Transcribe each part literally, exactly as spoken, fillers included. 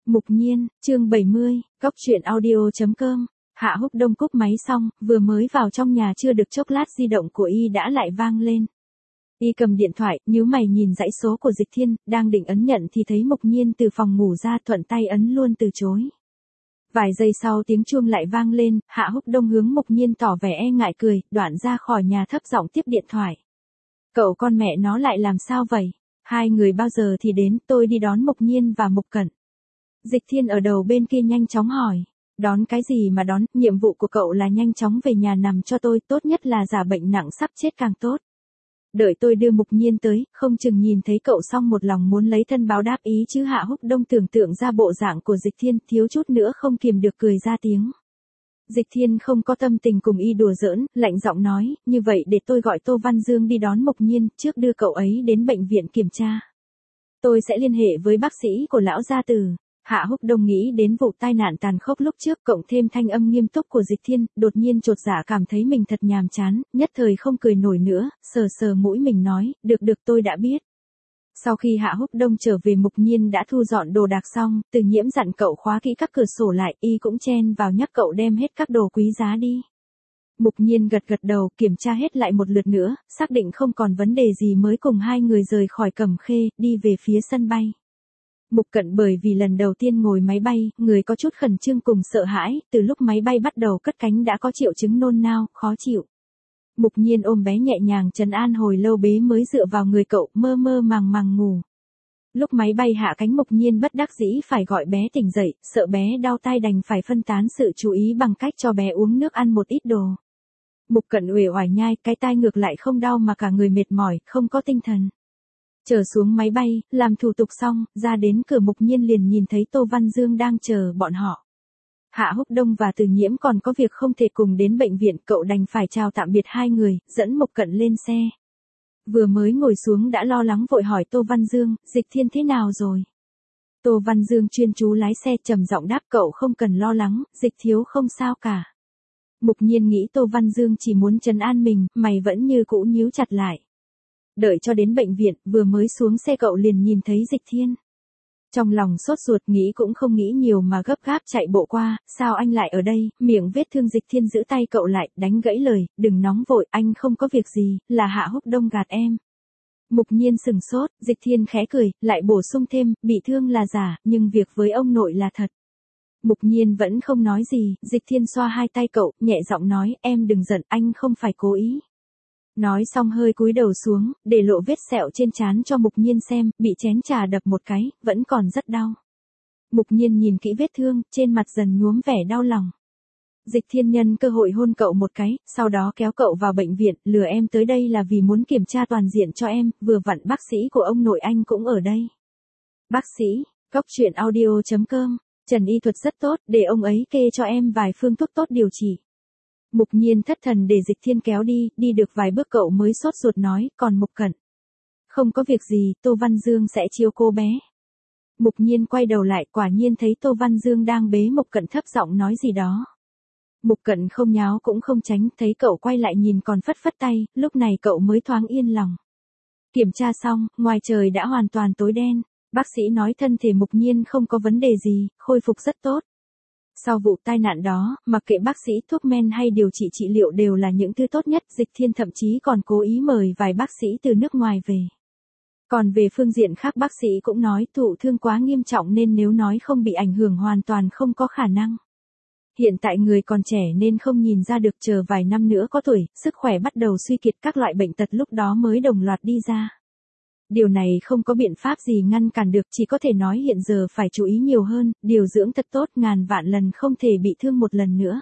Mục Nhiên, chương bảy mươi, Cóc truyện audio chấm com. Hạ Húc Đông cúp máy xong, vừa mới vào trong nhà chưa được chốc lát di động của y đã lại vang lên. Y cầm điện thoại, nhíu mày nhìn dãy số của Dịch Thiên, đang định ấn nhận thì thấy Mục Nhiên từ phòng ngủ ra, thuận tay ấn luôn từ chối. Vài giây sau tiếng chuông lại vang lên, Hạ Húc Đông hướng Mục Nhiên tỏ vẻ e ngại cười, đoạn ra khỏi nhà thấp giọng tiếp điện thoại. Cậu con mẹ nó lại làm sao vậy? Hai người bao giờ thì đến, tôi đi đón Mục Nhiên và Mục Cẩn. Dịch Thiên ở đầu bên kia nhanh chóng hỏi. Đón cái gì mà đón, nhiệm vụ của cậu là nhanh chóng về nhà nằm cho tôi, tốt nhất là giả bệnh nặng sắp chết càng tốt. Đợi tôi đưa Mục Nhiên tới, không chừng nhìn thấy cậu xong một lòng muốn lấy thân báo đáp ý chứ. Hạ Húc Đông tưởng tượng ra bộ dạng của Dịch Thiên, thiếu chút nữa không kìm được cười ra tiếng. Dịch Thiên không có tâm tình cùng y đùa giỡn, lạnh giọng nói, như vậy để tôi gọi Tô Văn Dương đi đón Mục Nhiên, trước đưa cậu ấy đến bệnh viện kiểm tra. Tôi sẽ liên hệ với bác sĩ của lão gia tử. Hạ Húc Đông nghĩ đến vụ tai nạn tàn khốc lúc trước, cộng thêm thanh âm nghiêm túc của Dịch Thiên, đột nhiên chột dạ cảm thấy mình thật nhàm chán, nhất thời không cười nổi nữa, sờ sờ mũi mình nói, được được tôi đã biết. Sau khi Hạ Húc Đông trở về, Mục Nhiên đã thu dọn đồ đạc xong, Từ Nhiễm dặn cậu khóa kỹ các cửa sổ lại, y cũng chen vào nhắc cậu đem hết các đồ quý giá đi. Mục Nhiên gật gật đầu, kiểm tra hết lại một lượt nữa, xác định không còn vấn đề gì mới cùng hai người rời khỏi Cẩm Khê, đi về phía sân bay. Mục Cận bởi vì lần đầu tiên ngồi máy bay, người có chút khẩn trương cùng sợ hãi, từ lúc máy bay bắt đầu cất cánh đã có triệu chứng nôn nao, khó chịu. Mục Nhiên ôm bé nhẹ nhàng trấn an hồi lâu bế mới dựa vào người cậu, mơ mơ màng màng ngủ. Lúc máy bay hạ cánh, Mục Nhiên bất đắc dĩ phải gọi bé tỉnh dậy, sợ bé đau tai đành phải phân tán sự chú ý bằng cách cho bé uống nước, ăn một ít đồ. Mục Cận uể oải nhai, cái tai ngược lại không đau mà cả người mệt mỏi, không có tinh thần. Trở xuống máy bay, làm thủ tục xong, ra đến cửa Mục Nhiên liền nhìn thấy Tô Văn Dương đang chờ bọn họ. Hạ Húc Đông và Từ Nhiễm còn có việc không thể cùng đến bệnh viện, cậu đành phải chào tạm biệt hai người, dẫn Mục Cận lên xe. Vừa mới ngồi xuống đã lo lắng vội hỏi Tô Văn Dương, Dịch Thiên thế nào rồi? Tô Văn Dương chuyên chú lái xe trầm giọng đáp, cậu không cần lo lắng, Dịch thiếu không sao cả. Mục Nhiên nghĩ Tô Văn Dương chỉ muốn trấn an mình, mày vẫn như cũ nhíu chặt lại. Đợi cho đến bệnh viện, vừa mới xuống xe cậu liền nhìn thấy Dịch Thiên. Trong lòng sốt ruột, nghĩ cũng không nghĩ nhiều mà gấp gáp chạy bộ qua, sao anh lại ở đây? Miệng vết thương. Dịch Thiên giữ tay cậu lại, đánh gãy lời, đừng nóng vội, anh không có việc gì, là Hạ Húc Đông gạt em. Mục Nhiên sừng sốt, Dịch Thiên khẽ cười, lại bổ sung thêm, bị thương là giả, nhưng việc với ông nội là thật. Mục Nhiên vẫn không nói gì, Dịch Thiên xoa hai tay cậu, nhẹ giọng nói, em đừng giận, anh không phải cố ý. Nói xong hơi cúi đầu xuống, để lộ vết sẹo trên trán cho Mục Nhiên xem, bị chén trà đập một cái, vẫn còn rất đau. Mục Nhiên nhìn kỹ vết thương, trên mặt dần nhuốm vẻ đau lòng. Dịch Thiên nhân cơ hội hôn cậu một cái, sau đó kéo cậu vào bệnh viện, lừa em tới đây là vì muốn kiểm tra toàn diện cho em, vừa vặn bác sĩ của ông nội anh cũng ở đây. Bác sĩ, Cóc truyện audio chấm com, Trần y thuật rất tốt, để ông ấy kê cho em vài phương thuốc tốt điều trị. Mục Nhiên thất thần để Dịch Thiên kéo đi, đi được vài bước cậu mới sốt ruột nói, còn Mục Cận. Không có việc gì, Tô Văn Dương sẽ chiếu cô bé. Mục Nhiên quay đầu lại, quả nhiên thấy Tô Văn Dương đang bế Mục Cận, thấp giọng nói gì đó. Mục Cận không nháo cũng không tránh, thấy cậu quay lại nhìn còn phất phất tay, lúc này cậu mới thoáng yên lòng. Kiểm tra xong, ngoài trời đã hoàn toàn tối đen, bác sĩ nói thân thể Mục Nhiên không có vấn đề gì, khôi phục rất tốt. Sau vụ tai nạn đó, mặc kệ bác sĩ thuốc men hay điều trị trị liệu đều là những thứ tốt nhất, Dịch Thiên thậm chí còn cố ý mời vài bác sĩ từ nước ngoài về. Còn về phương diện khác bác sĩ cũng nói thụ thương quá nghiêm trọng nên nếu nói không bị ảnh hưởng hoàn toàn không có khả năng. Hiện tại người còn trẻ nên không nhìn ra được, chờ vài năm nữa có tuổi, sức khỏe bắt đầu suy kiệt, các loại bệnh tật lúc đó mới đồng loạt đi ra. Điều này không có biện pháp gì ngăn cản được, chỉ có thể nói hiện giờ phải chú ý nhiều hơn, điều dưỡng thật tốt, ngàn vạn lần không thể bị thương một lần nữa.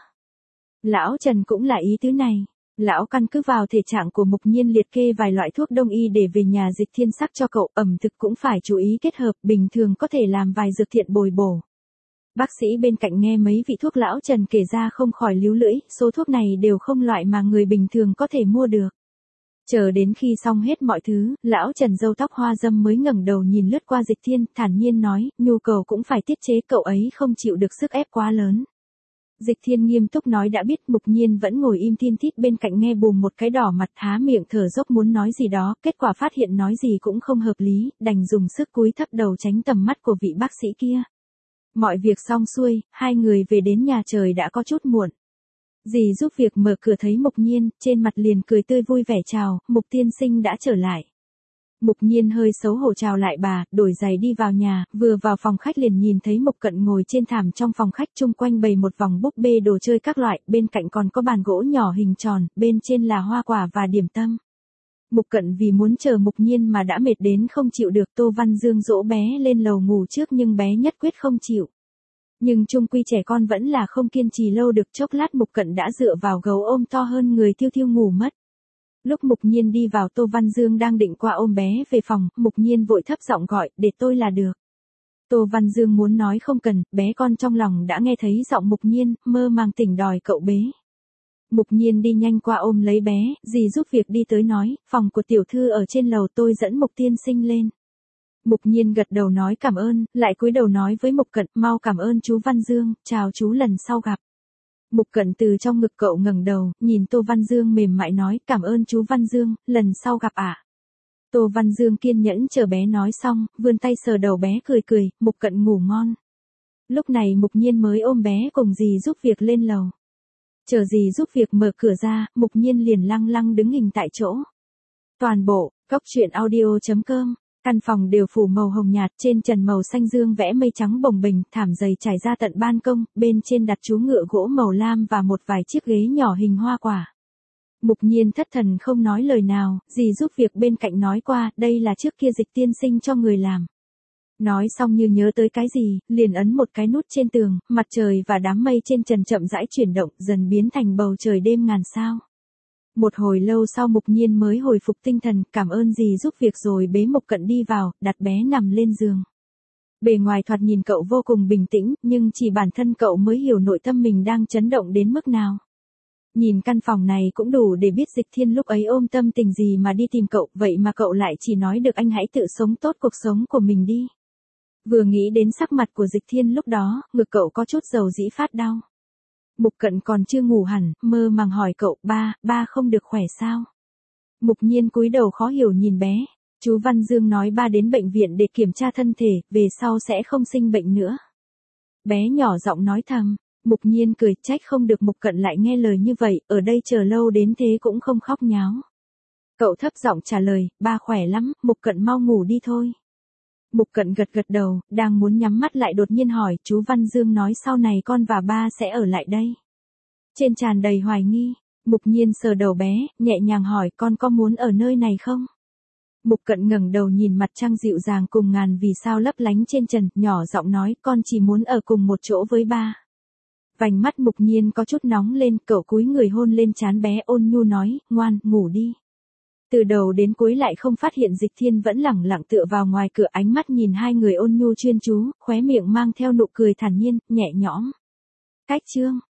Lão Trần cũng là ý tứ này. Lão căn cứ vào thể trạng của Mục Nhiên liệt kê vài loại thuốc đông y để về nhà Dịch Thiên sắc cho cậu, ẩm thực cũng phải chú ý kết hợp, bình thường có thể làm vài dược thiện bồi bổ. Bác sĩ bên cạnh nghe mấy vị thuốc lão Trần kể ra không khỏi líu lưỡi, số thuốc này đều không loại mà người bình thường có thể mua được. Chờ đến khi xong hết mọi thứ, lão Trần râu tóc hoa râm mới ngẩng đầu nhìn lướt qua Dịch Thiên, thản nhiên nói, nhu cầu cũng phải tiết chế, cậu ấy không chịu được sức ép quá lớn. Dịch Thiên nghiêm túc nói đã biết. Mục Nhiên vẫn ngồi im thiên thít bên cạnh nghe bùm một cái đỏ mặt, há miệng thở dốc muốn nói gì đó, kết quả phát hiện nói gì cũng không hợp lý, đành dùng sức cúi thấp đầu tránh tầm mắt của vị bác sĩ kia. Mọi việc xong xuôi, hai người về đến nhà trời đã có chút muộn. Dì giúp việc mở cửa thấy Mục Nhiên, trên mặt liền cười tươi vui vẻ chào, Mục tiên sinh đã trở lại. Mục Nhiên hơi xấu hổ chào lại bà, đổi giày đi vào nhà, vừa vào phòng khách liền nhìn thấy Mục Cận ngồi trên thảm trong phòng khách, chung quanh bày một vòng búp bê đồ chơi các loại, bên cạnh còn có bàn gỗ nhỏ hình tròn, bên trên là hoa quả và điểm tâm. Mục Cận vì muốn chờ Mục Nhiên mà đã mệt đến không chịu được. Tô Văn Dương dỗ bé lên lầu ngủ trước nhưng bé nhất quyết không chịu. Nhưng chung quy trẻ con vẫn là không kiên trì lâu được, chốc lát Mục Cận đã dựa vào gấu ôm to hơn người thiêu thiêu ngủ mất. Lúc Mục Nhiên đi vào, Tô Văn Dương đang định qua ôm bé về phòng, Mục Nhiên vội thấp giọng gọi, để tôi là được. Tô Văn Dương muốn nói không cần, bé con trong lòng đã nghe thấy giọng Mục Nhiên, mơ màng tỉnh đòi cậu bế. Mục Nhiên đi nhanh qua ôm lấy bé, dì giúp việc đi tới nói, phòng của tiểu thư ở trên lầu, tôi dẫn Mục tiên sinh lên. Mục Nhiên gật đầu nói cảm ơn, lại cúi đầu nói với Mục Cận, mau cảm ơn chú Văn Dương, chào chú lần sau gặp. Mục Cận từ trong ngực cậu ngẩng đầu, nhìn Tô Văn Dương mềm mại nói, cảm ơn chú Văn Dương, lần sau gặp ạ. À. Tô Văn Dương kiên nhẫn chờ bé nói xong, vươn tay sờ đầu bé cười cười, Mục Cận ngủ ngon. Lúc này Mục Nhiên mới ôm bé cùng dì giúp việc lên lầu. Chờ dì giúp việc mở cửa ra, Mục Nhiên liền lăng lăng đứng hình tại chỗ. Toàn bộ, cốc truyện audio chấm com. Căn phòng đều phủ màu hồng nhạt, trên trần màu xanh dương vẽ mây trắng bồng bềnh, thảm dày trải ra tận ban công, bên trên đặt chú ngựa gỗ màu lam và một vài chiếc ghế nhỏ hình hoa quả. Mục Nhiên thất thần không nói lời nào, dì giúp việc bên cạnh nói qua, đây là trước kia Dịch tiên sinh cho người làm. Nói xong như nhớ tới cái gì, liền ấn một cái nút trên tường, mặt trời và đám mây trên trần chậm rãi chuyển động, dần biến thành bầu trời đêm ngàn sao. Một hồi lâu sau Mục Nhiên mới hồi phục tinh thần, cảm ơn dì giúp việc rồi bế Mục Cận đi vào, đặt bé nằm lên giường. Bề ngoài thoạt nhìn cậu vô cùng bình tĩnh, nhưng chỉ bản thân cậu mới hiểu nội tâm mình đang chấn động đến mức nào. Nhìn căn phòng này cũng đủ để biết Dịch Thiên lúc ấy ôm tâm tình gì mà đi tìm cậu, vậy mà cậu lại chỉ nói được anh hãy tự sống tốt cuộc sống của mình đi. Vừa nghĩ đến sắc mặt của Dịch Thiên lúc đó, ngực cậu có chút dầu dĩ phát đau. Mục Cận còn chưa ngủ hẳn, mơ màng hỏi cậu, ba, ba không được khỏe sao? Mục Nhiên cúi đầu khó hiểu nhìn bé, chú Văn Dương nói ba đến bệnh viện để kiểm tra thân thể, về sau sẽ không sinh bệnh nữa. Bé nhỏ giọng nói thầm, Mục Nhiên cười, trách không được Mục Cận lại nghe lời như vậy, ở đây chờ lâu đến thế cũng không khóc nháo. Cậu thấp giọng trả lời, ba khỏe lắm, Mục Cận mau ngủ đi thôi. Mục Cận gật gật đầu, đang muốn nhắm mắt lại đột nhiên hỏi, chú Văn Dương nói sau này con và ba sẽ ở lại đây. Trên tràn đầy hoài nghi, Mục Nhiên sờ đầu bé, nhẹ nhàng hỏi, con có muốn ở nơi này không? Mục Cận ngẩng đầu nhìn mặt trăng dịu dàng cùng ngàn vì sao lấp lánh trên trần, nhỏ giọng nói, con chỉ muốn ở cùng một chỗ với ba. Vành mắt Mục Nhiên có chút nóng lên, cậu cúi người hôn lên trán bé, ôn nhu nói, ngoan, ngủ đi. Từ đầu đến cuối lại không phát hiện Dịch Thiên vẫn lẳng lặng tựa vào ngoài cửa, ánh mắt nhìn hai người ôn nhu chuyên chú, khóe miệng mang theo nụ cười thản nhiên, nhẹ nhõm. Cách chương